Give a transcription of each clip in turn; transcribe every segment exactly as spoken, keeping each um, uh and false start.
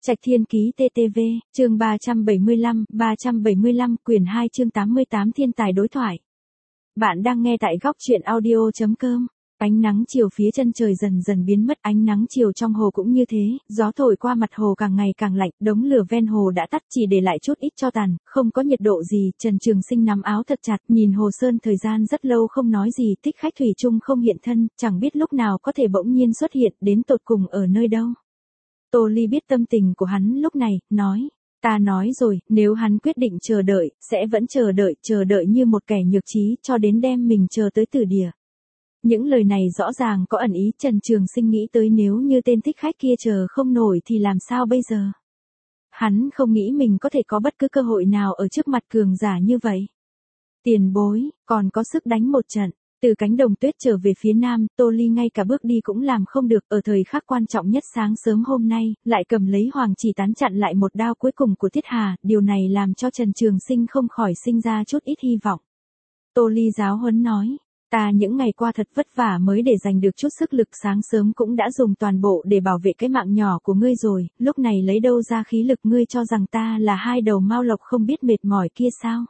Trạch Thiên Ký tê tê vê, chương ba trăm bảy mươi lăm, ba trăm bảy mươi lăm, quyển hai chương tám mươi tám Thiên tài đối thoại. Bạn đang nghe tại góc truyện audio chấm com. Ánh nắng chiều phía chân trời dần dần biến mất, ánh nắng chiều trong hồ cũng như thế, gió thổi qua mặt hồ càng ngày càng lạnh, đống lửa ven hồ đã tắt chỉ để lại chút ít tro tàn, không có nhiệt độ gì. Trần Trường Sinh nắm áo thật chặt, nhìn hồ sơn thời gian rất lâu không nói gì, thích khách thủy chung không hiện thân, chẳng biết lúc nào có thể bỗng nhiên xuất hiện, đến tột cùng ở nơi đâu. Tô Ly biết tâm tình của hắn lúc này, nói, ta nói rồi, nếu hắn quyết định chờ đợi, sẽ vẫn chờ đợi, chờ đợi như một kẻ nhược trí, cho đến đem mình chờ tới tử địa. Những lời này rõ ràng có ẩn ý. Trần Trường Sinh nghĩ tới nếu như tên thích khách kia chờ không nổi thì làm sao bây giờ. Hắn không nghĩ mình có thể có bất cứ cơ hội nào ở trước mặt cường giả như vậy. Tiền bối, còn có sức đánh một trận. Từ cánh đồng tuyết trở về phía nam, Tô Ly ngay cả bước đi cũng làm không được, ở thời khắc quan trọng nhất sáng sớm hôm nay, lại cầm lấy hoàng chỉ tán chặn lại một đao cuối cùng của Thiết Hà, điều này làm cho Trần Trường Sinh không khỏi sinh ra chút ít hy vọng. Tô Ly giáo huấn nói, ta những ngày qua thật vất vả mới để giành được chút sức lực, sáng sớm cũng đã dùng toàn bộ để bảo vệ cái mạng nhỏ của ngươi rồi, lúc này lấy đâu ra khí lực, ngươi cho rằng ta là hai đầu mao lộc không biết mệt mỏi kia sao?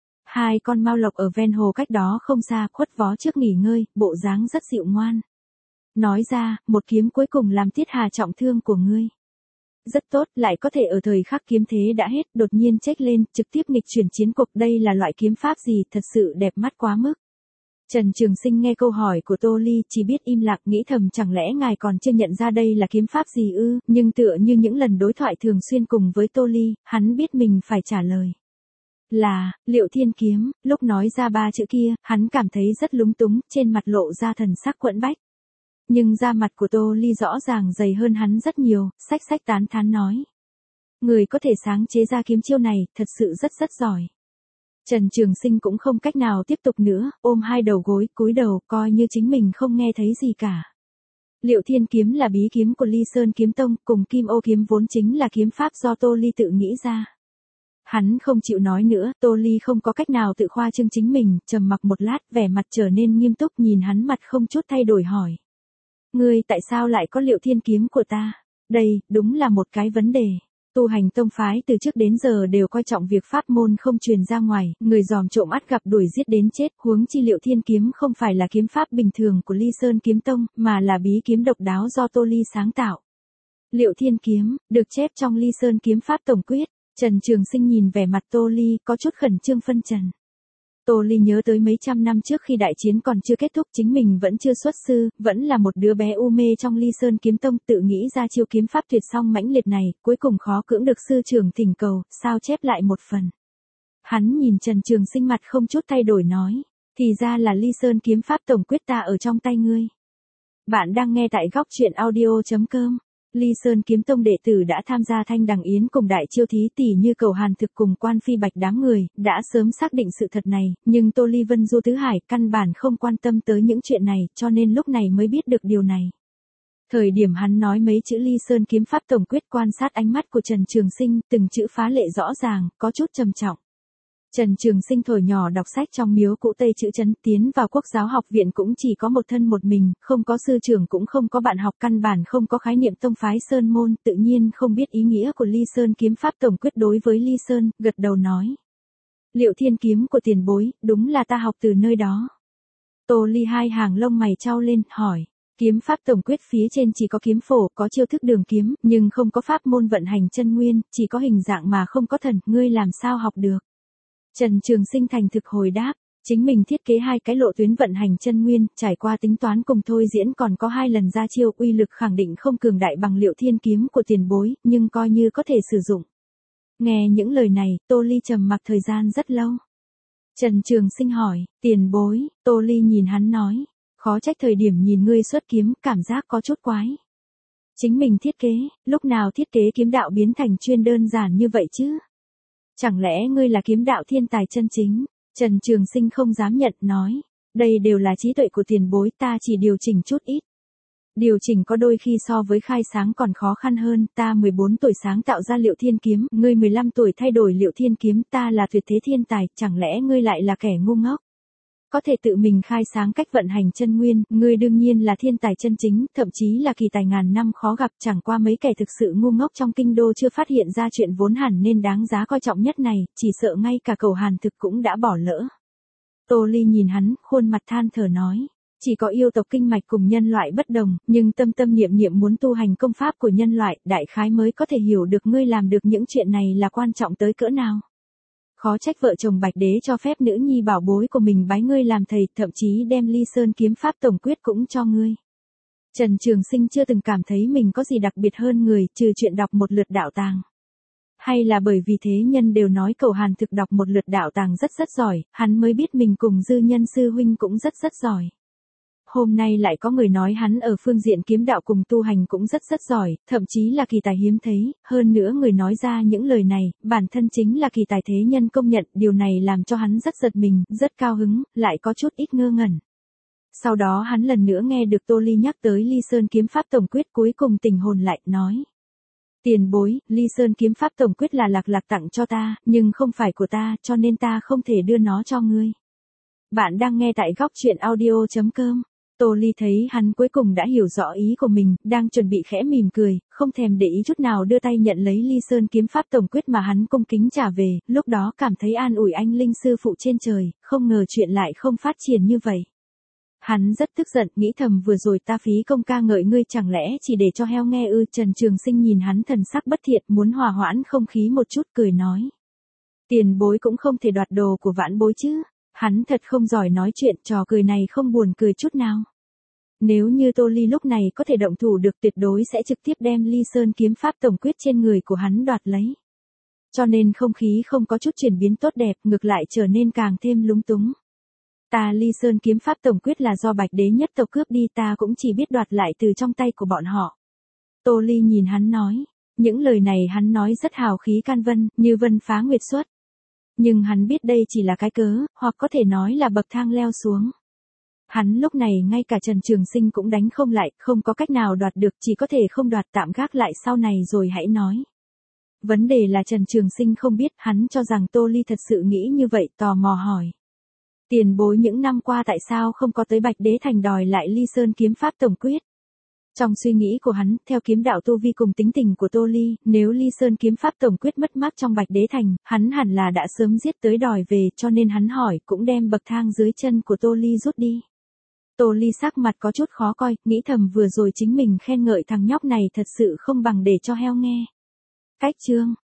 Hai con mao lộc ở ven hồ cách đó không xa, khuất vó trước nghỉ ngơi, bộ dáng rất dịu ngoan. Nói ra, một kiếm cuối cùng làm Thiết Hà trọng thương của ngươi. Rất tốt, lại có thể ở thời khắc kiếm thế đã hết, đột nhiên chếch lên, trực tiếp nghịch chuyển chiến cuộc, đây là loại kiếm pháp gì, thật sự đẹp mắt quá mức. Trần Trường Sinh nghe câu hỏi của Tô Ly, chỉ biết im lặng, nghĩ thầm chẳng lẽ ngài còn chưa nhận ra đây là kiếm pháp gì ư, nhưng tựa như những lần đối thoại thường xuyên cùng với Tô Ly, hắn biết mình phải trả lời. Là, Liệu Thiên Kiếm. Lúc nói ra ba chữ kia, hắn cảm thấy rất lúng túng, trên mặt lộ ra thần sắc quẫn bách. Nhưng da mặt của Tô Ly rõ ràng dày hơn hắn rất nhiều, xách xách tán thán nói. Người có thể sáng chế ra kiếm chiêu này, thật sự rất rất giỏi. Trần Trường Sinh cũng không cách nào tiếp tục nữa, ôm hai đầu gối, cúi đầu, coi như chính mình không nghe thấy gì cả. Liệu Thiên Kiếm là bí kiếm của Ly Sơn Kiếm Tông, cùng Kim Ô Kiếm vốn chính là kiếm pháp do Tô Ly tự nghĩ ra. Hắn không chịu nói nữa, Tô Ly không có cách nào tự khoa trương chính mình, trầm mặc một lát, vẻ mặt trở nên nghiêm túc, nhìn hắn mặt không chút thay đổi hỏi. Ngươi tại sao lại có Liệu Thiên Kiếm của ta? Đây, đúng là một cái vấn đề. Tu hành tông phái từ trước đến giờ đều coi trọng việc pháp môn không truyền ra ngoài, người dòm trộm ắt gặp đuổi giết đến chết, huống chi Liệu Thiên Kiếm không phải là kiếm pháp bình thường của Ly Sơn Kiếm Tông, mà là bí kiếm độc đáo do Tô Ly sáng tạo. Liệu Thiên Kiếm, được chép trong Ly Sơn Kiếm Pháp Tổng Quyết. Trần Trường Sinh nhìn vẻ mặt Tô Ly, có chút khẩn trương phân trần. Tô Ly nhớ tới mấy trăm năm trước khi đại chiến còn chưa kết thúc, chính mình vẫn chưa xuất sư, vẫn là một đứa bé u mê trong Ly Sơn Kiếm Tông, tự nghĩ ra chiêu kiếm pháp tuyệt song mãnh liệt này, cuối cùng khó cưỡng được sư trưởng thỉnh cầu, sao chép lại một phần. Hắn nhìn Trần Trường Sinh mặt không chút thay đổi nói, thì ra là Ly Sơn Kiếm Pháp Tổng Quyết ta ở trong tay ngươi. Bạn đang nghe tại góc truyện audio chấm com. Ly Sơn Kiếm Tông đệ tử đã tham gia thanh đằng yến cùng đại chiêu thí tỷ như Cầu Hàn Thực cùng Quan Phi Bạch đám người, đã sớm xác định sự thật này, nhưng Tô Ly Vân Du Tứ Hải căn bản không quan tâm tới những chuyện này, cho nên lúc này mới biết được điều này. Thời điểm hắn nói mấy chữ Ly Sơn Kiếm Pháp Tổng Quyết, quan sát ánh mắt của Trần Trường Sinh, từng chữ phá lệ rõ ràng, có chút trầm trọng. Trần Trường Sinh thổi nhỏ đọc sách trong miếu cũ Tây chữ Trấn, tiến vào Quốc giáo học viện cũng chỉ có một thân một mình, không có sư trưởng cũng không có bạn học, căn bản không có khái niệm tông phái Sơn môn, tự nhiên không biết ý nghĩa của Ly Sơn Kiếm Pháp Tổng Quyết. Đối với Ly Sơn, gật đầu nói. Liệu Thiên Kiếm của tiền bối, đúng là ta học từ nơi đó. Tô Ly hai hàng lông mày chau lên, hỏi. Kiếm Pháp Tổng Quyết phía trên chỉ có kiếm phổ, có chiêu thức đường kiếm, nhưng không có pháp môn vận hành chân nguyên, chỉ có hình dạng mà không có thần, ngươi làm sao học được? Trần Trường Sinh thành thực hồi đáp, chính mình thiết kế hai cái lộ tuyến vận hành chân nguyên, trải qua tính toán cùng thôi diễn, còn có hai lần ra chiêu, uy lực khẳng định không cường đại bằng Liệu Thiên Kiếm của tiền bối, nhưng coi như có thể sử dụng. Nghe những lời này, Tô Ly trầm mặc thời gian rất lâu. Trần Trường Sinh hỏi, tiền bối, Tô Ly nhìn hắn nói, khó trách thời điểm nhìn ngươi xuất kiếm, cảm giác có chút quái. Chính mình thiết kế, lúc nào thiết kế kiếm đạo biến thành chuyên đơn giản như vậy chứ? Chẳng lẽ ngươi là kiếm đạo thiên tài chân chính? Trần Trường Sinh không dám nhận, nói. Đây đều là trí tuệ của tiền bối, ta chỉ điều chỉnh chút ít. Điều chỉnh có đôi khi so với khai sáng còn khó khăn hơn, ta mười bốn tuổi sáng tạo ra Liệu Thiên Kiếm, ngươi mười lăm tuổi thay đổi Liệu Thiên Kiếm, ta là tuyệt thế thiên tài, chẳng lẽ ngươi lại là kẻ ngu ngốc? có thể tự mình khai sáng cách vận hành chân nguyên, ngươi đương nhiên là thiên tài chân chính, thậm chí là kỳ tài ngàn năm khó gặp, chẳng qua mấy kẻ thực sự ngu ngốc trong kinh đô chưa phát hiện ra chuyện vốn hẳn nên đáng giá coi trọng nhất này, chỉ sợ ngay cả cầu hàn thực cũng đã bỏ lỡ. Tô Ly nhìn hắn, khuôn mặt than thở nói. Chỉ có yêu tộc kinh mạch cùng nhân loại bất đồng, nhưng tâm tâm niệm niệm muốn tu hành công pháp của nhân loại, đại khái mới có thể hiểu được ngươi làm được những chuyện này là quan trọng tới cỡ nào. Khó trách vợ chồng Bạch Đế cho phép nữ nhi bảo bối của mình bái ngươi làm thầy, thậm chí đem Ly Sơn kiếm pháp tổng quyết cũng cho ngươi. Trần Trường Sinh chưa từng cảm thấy mình có gì đặc biệt hơn người, trừ chuyện đọc một lượt đạo tàng. Hay là bởi vì thế nhân đều nói Cầu Hàn thực đọc một lượt đạo tàng rất rất giỏi, hắn mới biết mình cùng Dư Nhân sư huynh cũng rất rất giỏi. Hôm nay lại có người nói hắn ở phương diện kiếm đạo cùng tu hành cũng rất rất giỏi, thậm chí là kỳ tài hiếm thấy, hơn nữa người nói ra những lời này, bản thân chính là kỳ tài thế nhân công nhận, điều này làm cho hắn rất giật mình, rất cao hứng, lại có chút ít ngơ ngẩn. Sau đó hắn lần nữa nghe được Tô Ly nhắc tới Ly Sơn kiếm pháp tổng quyết, cuối cùng tỉnh hồn lại, nói. Tiền bối, Ly Sơn kiếm pháp tổng quyết là Lạc Lạc tặng cho ta, nhưng không phải của ta, cho nên ta không thể đưa nó cho ngươi. Bạn đang nghe tại góc truyện audio chấm com. Tô Ly thấy hắn cuối cùng đã hiểu rõ ý của mình, đang chuẩn bị khẽ mỉm cười, không thèm để ý chút nào đưa tay nhận lấy Ly Sơn kiếm pháp tổng quyết mà hắn cung kính trả về, lúc đó cảm thấy an ủi anh linh sư phụ trên trời, không ngờ chuyện lại không phát triển như vậy. Hắn rất tức giận, nghĩ thầm vừa rồi ta phí công ca ngợi ngươi chẳng lẽ chỉ để cho heo nghe ư. Trần Trường Sinh nhìn hắn thần sắc bất thiện, muốn hòa hoãn không khí một chút, cười nói. Tiền bối cũng không thể đoạt đồ của vãn bối chứ. Hắn thật không giỏi nói chuyện, trò cười này không buồn cười chút nào. Nếu như Tô Ly lúc này có thể động thủ được, tuyệt đối sẽ trực tiếp đem Ly Sơn kiếm pháp tổng quyết trên người của hắn đoạt lấy. Cho nên không khí không có chút chuyển biến tốt đẹp, ngược lại trở nên càng thêm lúng túng. Ta Ly Sơn kiếm pháp tổng quyết là do Bạch Đế nhất tộc cướp đi, ta cũng chỉ biết đoạt lại từ trong tay của bọn họ. Tô Ly nhìn hắn nói, những lời này hắn nói rất hào khí can vân, như vân phá nguyệt xuất. Nhưng hắn biết đây chỉ là cái cớ, hoặc có thể nói là bậc thang leo xuống. Hắn lúc này ngay cả Trần Trường Sinh cũng đánh không lại, không có cách nào đoạt được, chỉ có thể không đoạt, tạm gác lại sau này rồi hãy nói. Vấn đề là Trần Trường Sinh không biết, hắn cho rằng Tô Ly thật sự nghĩ như vậy, tò mò hỏi. Tiền bối những năm qua tại sao không có tới Bạch Đế Thành đòi lại Ly Sơn kiếm pháp tổng quyết? Trong suy nghĩ của hắn, theo kiếm đạo tu vi cùng tính tình của Tô Ly, nếu Ly Sơn kiếm pháp tổng quyết mất mát trong Bạch Đế Thành, hắn hẳn là đã sớm giết tới đòi về, cho nên hắn hỏi, cũng đem bậc thang dưới chân của Tô Ly rút đi. Tô Ly sắc mặt có chút khó coi, nghĩ thầm vừa rồi chính mình khen ngợi thằng nhóc này thật sự không bằng để cho heo nghe. Cách chương